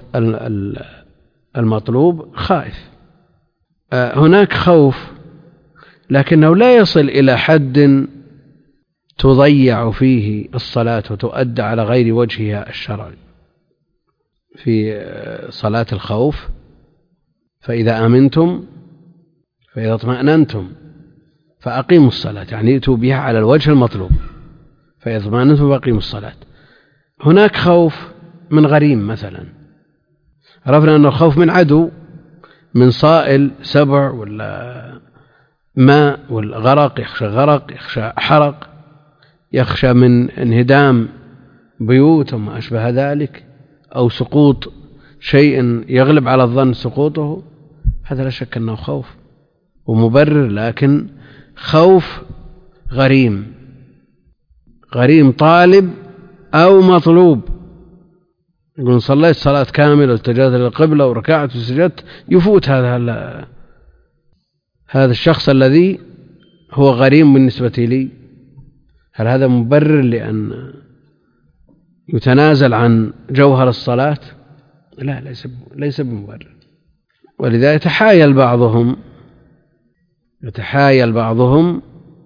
المطلوب خائف. هناك خوف لكنه لا يصل إلى حد تضيع فيه الصلاة وتؤدى على غير وجهها الشرعي. في صلاة الخوف فإذا آمنتم فإذا اطمأننتم فأقيموا الصلاة، يعني ائتوا بها على الوجه المطلوب، فإذا اطمأننتم فأقيموا الصلاة. هناك خوف من غريم مثلا، عرفنا أن الخوف من عدو، من صائل سبع ولا ماء والغرق، يخشى غرق، يخشى حرق، يخشى من انهدام بيوت وما أشبه ذلك، أو سقوط شيء يغلب على الظن سقوطه. هذا لا شك أنه خوف ومبرر، لكن خوف غريم، غريم طالب أو مطلوب. يقول صليت صلاة كاملة واتجهت للقبلة وركعت وسجدت، يفوت هذا هذا الشخص الذي هو غريم بالنسبة لي. هل هذا مبرر لأن يتنازل عن جوهر الصلاة؟ لا، ليس ليس بمبرر. ولذا يتحايل بعضهم يتحايل بعضهم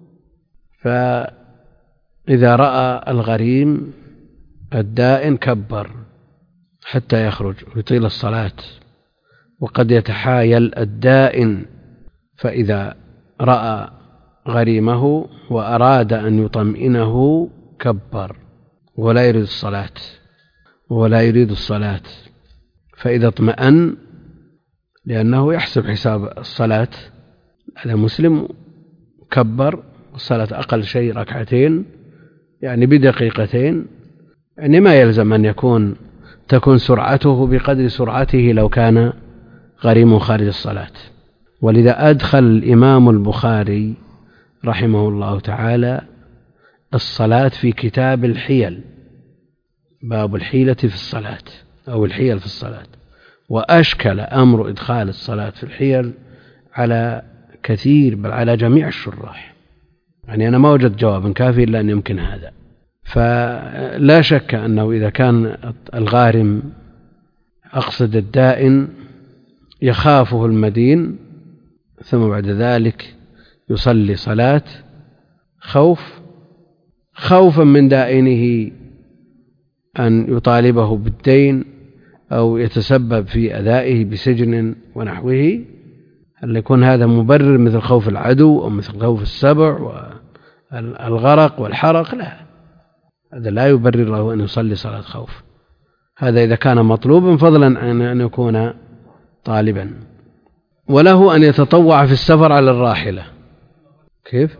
فإذا رأى الغريم الدائن كبر حتى يخرج ويطيل الصلاة. وقد يتحايل الدائن فإذا رأى غريمه وأراد أن يطمئنه كبر ولا يريد الصلاة ولا يريد الصلاة فإذا اطمأن، لأنه يحسب حساب الصلاة، هذا مسلم كبر، والصلاة أقل شيء ركعتين يعني بدقيقتين، يعني ما يلزم أن يكون تكون سرعته بقدر سرعته لو كان غريم خارج الصلاة. ولذا أدخل الإمام البخاري رحمه الله تعالى الصلاة في كتاب الحيل، باب الحيلة في الصلاة أو الحيل في الصلاة، وأشكل أمر إدخال الصلاة في الحيل على كثير بل على جميع الشراح، يعني أنا ما وجدت جواب كافي إلا أن يمكن هذا. فلا شك أنه إذا كان الغارم أقصد الدائن يخافه المدين ثم بعد ذلك يصلي صلاة خوف خوفا من دائنه أن يطالبه بالدين أو يتسبب في أدائه بسجن ونحوه، هل يكون هذا مبرر مثل خوف العدو أو مثل خوف السبع والغرق والحرق؟ لا، هذا لا يبرر له أن يصلي صلاة خوف. هذا إذا كان مطلوبا فضلا عن أن يكون طالبا. وله أن يتطوع في السفر على الراحلة. كيف؟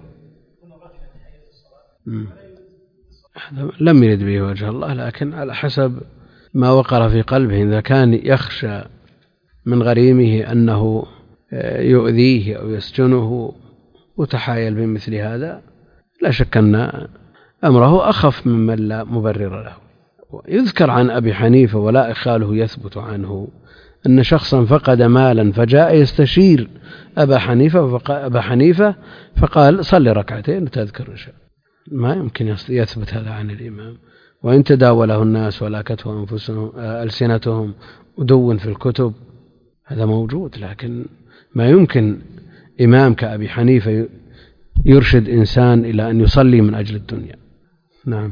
لم يرد به وجه الله، لكن على حسب ما وقر في قلبه. إذا كان يخشى من غريمه أنه يؤذيه أو يسجنه وتحايل بمثل هذا، لا شك أن أمره أخف ممن لا مبرر له. يذكر عن أبي حنيفة ولا إخاله يثبت عنه أن شخصا فقد مالا فجاء يستشير أبا حنيفة أبا حنيفة فقال صلي ركعتين وتذكر إن شاء الله. ما يمكن يثبت هذا عن الإمام، وإن تداوله الناس ولاكته أنفسهم ألسنتهم ودون في الكتب هذا موجود، لكن ما يمكن إمام كأبي حنيفة يرشد إنسان إلى أن يصلي من أجل الدنيا. نعم.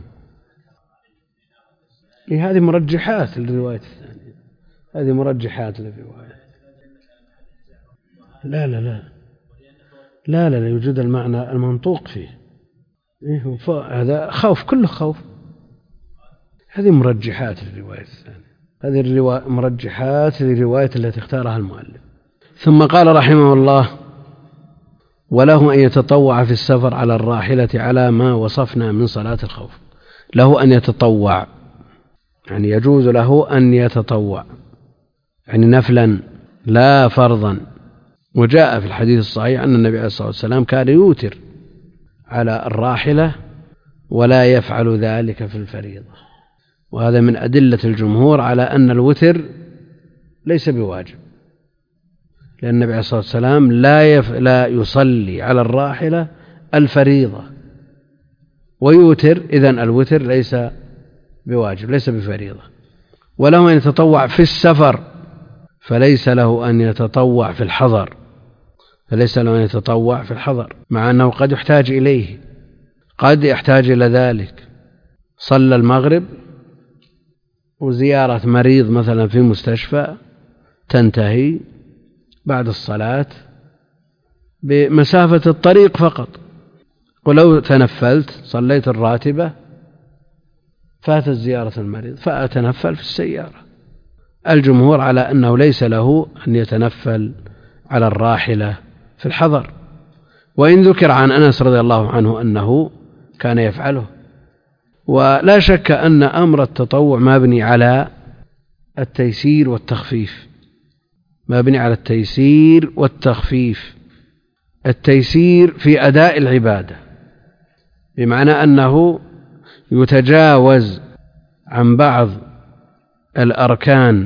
هذه مرجحات للرواية الثانية، هذه مرجحات للرواية. لا لا لا لا لا, لا يوجد المعنى المنطوق فيه. إيه هذا خوف، كله خوف. هذه مرجحات للرواية الثانية، هذه الرواية مرجحات للرواية التي اختارها المؤلف. ثم قال رحمه الله: وله أن يتطوع في السفر على الراحلة على ما وصفنا من صلاة الخوف. له أن يتطوع يعني يجوز له أن يتطوع يعني نفلا لا فرضا. وجاء في الحديث الصحيح أن النبي عليه الصلاة والسلام كان يوتر على الراحلة ولا يفعل ذلك في الفريضة، وهذا من أدلة الجمهور على أن الوتر ليس بواجب، لأن النبي عليه الصلاة والسلام لا, يف... لا يصلي على الراحلة الفريضة ويوتر، إذن الوتر ليس بواجب ليس بفريضة. وله أن يتطوع في السفر فليس له أن يتطوع في الحضر، فليس له أن يتطوع في الحضر مع أنه قد يحتاج إليه، قد يحتاج إلى ذلك. صلى المغرب وزيارة مريض مثلا في مستشفى تنتهي بعد الصلاة بمسافة الطريق فقط، ولو تنفلت صليت الراتبة فاتت زيارة المريض فأتنفل في السيارة. الجمهور على أنه ليس له أن يتنفل على الراحلة في الحضر، وإن ذكر عن أنس رضي الله عنه أنه كان يفعله. ولا شك أن أمر التطوع مبني على التيسير والتخفيف، مبني على التيسير والتخفيف. التيسير في أداء العبادة بمعنى أنه يتجاوز عن بعض الأركان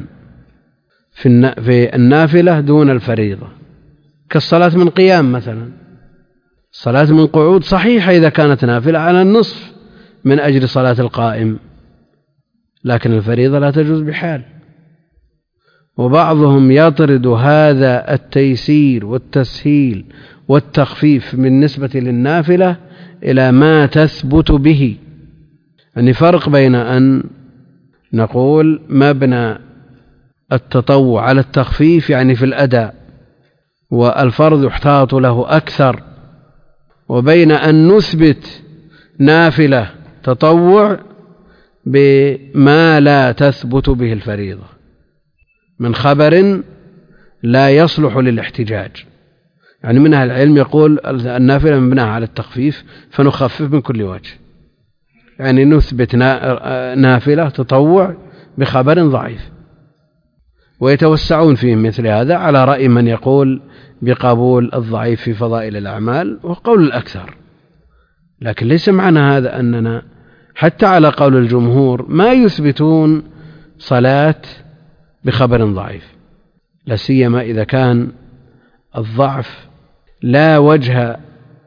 في النافلة دون الفريضة، كالصلاة من قيام مثلا. الصلاة من قعود صحيحة إذا كانت نافلة على النصف من أجل صلاة القائم، لكن الفريضة لا تجوز بحال. وبعضهم يطرد هذا التيسير والتسهيل والتخفيف من نسبة للنافلة إلى ما تثبت به، يعني فرق بين أن نقول مبنى التطوع على التخفيف يعني في الأداء والفرض يحتاط له أكثر، وبين أن نثبت نافلة تطوع بما لا تثبت به الفريضة من خبر لا يصلح للاحتجاج. يعني من أهل العلم يقول النافلة مبناها على التخفيف فنخفف من كل وجه، يعني نثبت نافلة تطوع بخبر ضعيف، ويتوسعون فيه مثل هذا على رأي من يقول بقبول الضعيف في فضائل الأعمال وقول الأكثر. لكن ليس معنى هذا أننا حتى على قول الجمهور ما يثبتون صلاة بخبر ضعيف، لا سيما إذا كان الضعف لا وجه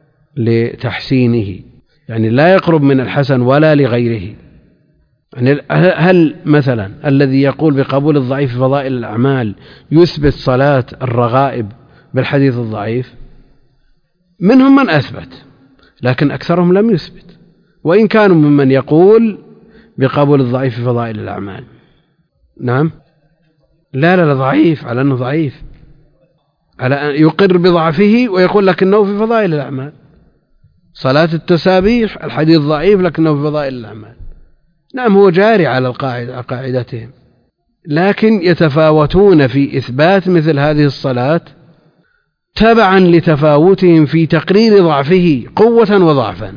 لتحسينه، يعني لا يقرب من الحسن ولا لغيره. يعني هل مثلا الذي يقول بقبول الضعيف في فضائل الأعمال يثبت صلاة الرغائب بالحديث الضعيف؟ منهم من أثبت، لكن أكثرهم لم يثبت، وإن كانوا ممن يقول بقبول الضعيف في فضائل الأعمال. نعم، لا لا لا ضعيف، على أنه ضعيف، على أن يقر بضعفه ويقول لكنه في فضائل الأعمال. صلاة التسابيح الحديث ضعيف لكنه في فضائل الأعمال. نعم، هو جاري على القاعدة قاعدتهم، لكن يتفاوتون في إثبات مثل هذه الصلاة تبعا لتفاوتهم في تقرير ضعفه قوة وضعفا.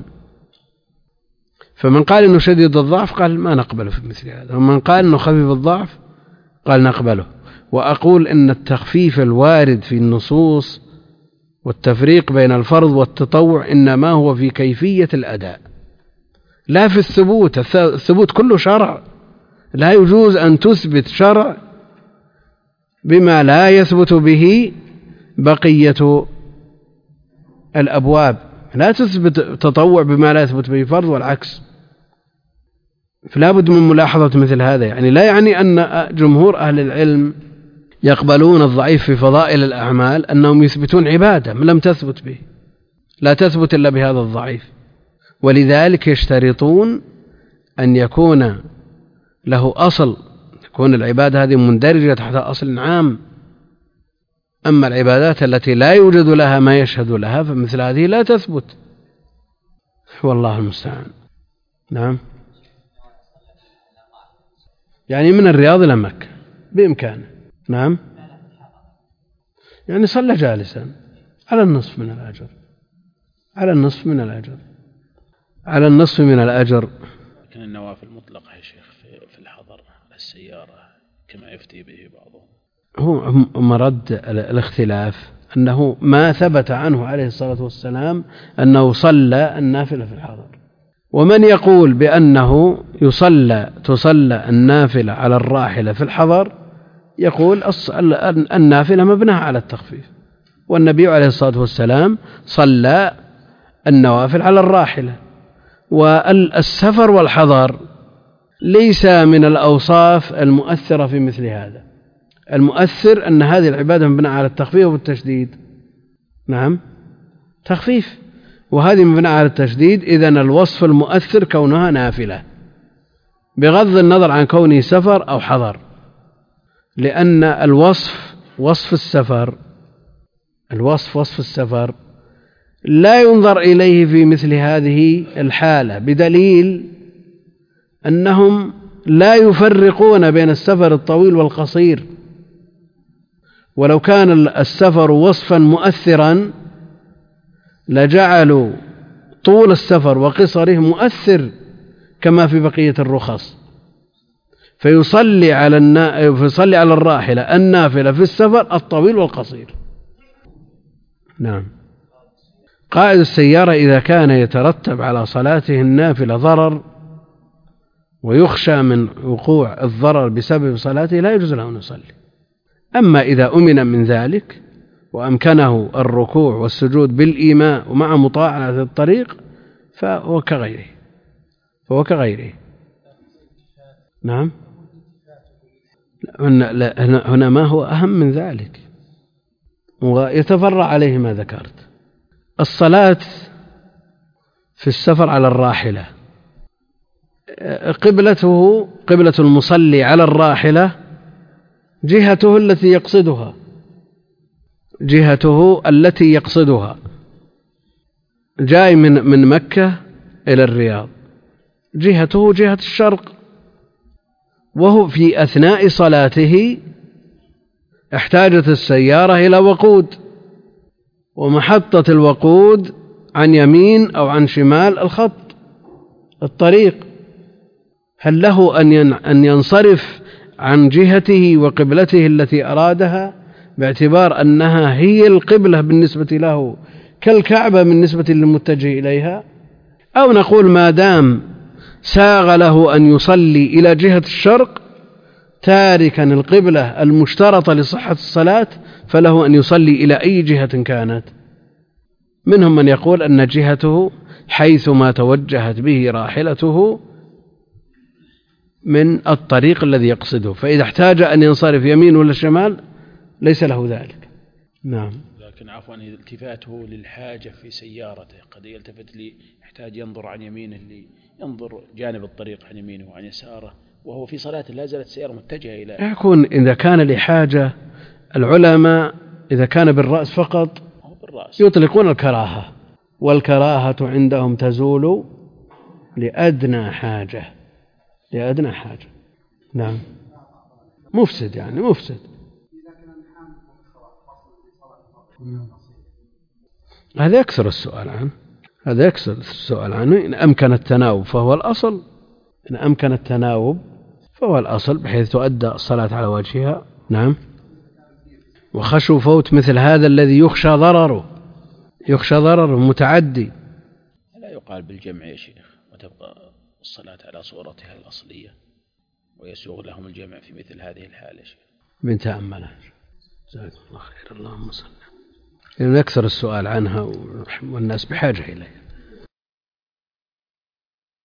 فمن قال إنه شديد الضعف قال ما نقبله في مثل هذا، ومن قال إنه خفيف الضعف قال نقبله. وأقول إن التخفيف الوارد في النصوص والتفريق بين الفرض والتطوع إنما هو في كيفية الأداء لا في الثبوت. الثبوت كله شرع، لا يجوز أن تثبت شرع بما لا يثبت به بقية الأبواب، لا تثبت تطوع بما لا يثبت به فرض والعكس. فلا بد من ملاحظة مثل هذا. يعني لا يعني أن جمهور أهل العلم يقبلون الضعيف في فضائل الأعمال أنهم يثبتون عبادة من لم تثبت به، لا تثبت إلا بهذا الضعيف، ولذلك يشترطون أن يكون له أصل، تكون العبادة هذه مندرجة تحت أصل عام. أما العبادات التي لا يوجد لها ما يشهد لها فمثل هذه لا تثبت، والله المستعان. نعم، يعني من الرياض إلى مكة بإمكانه. نعم، يعني صلى جالسا على النصف من الأجر، على النصف من الأجر، على النصف من الأجر. لكن النوافل مطلقة يا شيخ في الحضر على السيارة كما يفتي به بعضهم. هو مرد الاختلاف أنه ما ثبت عنه عليه الصلاة والسلام أنه صلى النافلة في الحضر. ومن يقول بأنه يصلى تصلى النافلة على الراحلة في الحضر يقول النافلة مبناها على التخفيف، والنبي عليه الصلاة والسلام صلى النوافل على الراحلة. والسفر والحضر ليس من الأوصاف المؤثرة في مثل هذا. المؤثر أن هذه العبادة مبناها على التخفيف والتشديد. نعم، تخفيف، وهذه مبناها على التشديد. إذن الوصف المؤثر كونها نافلة بغض النظر عن كونه سفر أو حضر، لأن الوصف وصف السفر الوصف وصف السفر لا ينظر إليه في مثل هذه الحالة، بدليل أنهم لا يفرقون بين السفر الطويل والقصير. ولو كان السفر وصفا مؤثرا لجعلوا طول السفر وقصره مؤثر كما في بقية الرخص، فيصلي على النا... فيصلي على الراحلة النافلة في السفر الطويل والقصير. نعم، قائد السيارة إذا كان يترتب على صلاته النافلة ضرر ويخشى من وقوع الضرر بسبب صلاته لا يجوز له أن يصلي. أما إذا أمن من ذلك وأمكنه الركوع والسجود بالإيماء ومع مطاعنة الطريق فهو كغيره فهو كغيره نعم، هنا ما هو أهم من ذلك، ويتفرع عليه ما ذكرت. الصلاة في السفر على الراحلة قبلته قبلة المصلي على الراحلة جهته التي يقصدها جهته التي يقصدها جاي من من مكة إلى الرياض، جهته جهة الشرق، وهو في أثناء صلاته احتاجت السيارة إلى وقود، ومحطة الوقود عن يمين أو عن شمال الخط الطريق، هل له أن ينصرف عن جهته وقبلته التي أرادها باعتبار أنها هي القبلة بالنسبة له كالكعبة بالنسبة للمتجه إليها، أو نقول ما دام ساغ له أن يصلي إلى جهة الشرق تاركا القبلة المشترطة لصحة الصلاة فله أن يصلي إلى أي جهة كانت. منهم من يقول أن جهته حيثما توجهت به راحلته من الطريق الذي يقصده، فإذا احتاج أن ينصرف يمين ولا شمال ليس له ذلك. نعم، لكن عفوا التفاته للحاجة في سيارته قد يلتفت لي يحتاج ينظر عن يمينه اللي ينظر جانب الطريق عن يمينه وعن يساره وهو في صلاته لا زالت السيارة متجهة إلى يكون إذا كان لحاجة. العلماء إذا كان بالرأس فقط بالرأس يطلقون الكراهة، والكراهة عندهم تزول لأدنى حاجة لأدنى حاجة. نعم، مفسد يعني مفسد. هذا يكثر السؤال عنه هذا يكثر السؤال عنه إن أمكن التناوب فهو الأصل إن أمكن التناوب فهو الأصل بحيث تؤدى الصلاة على وجهها. نعم، وخشوا فوت مثل هذا الذي يخشى ضرره يخشى ضرره متعدي. لا يقال بالجمع يا شيخ وتبقى الصلاة على صورتها الأصلية ويسوغ لهم الجمع في مثل هذه الحالة. بنت أمله جزاك الله خير. اللهم صل. يعني نكثر السؤال عنها والناس بحاجة إليه.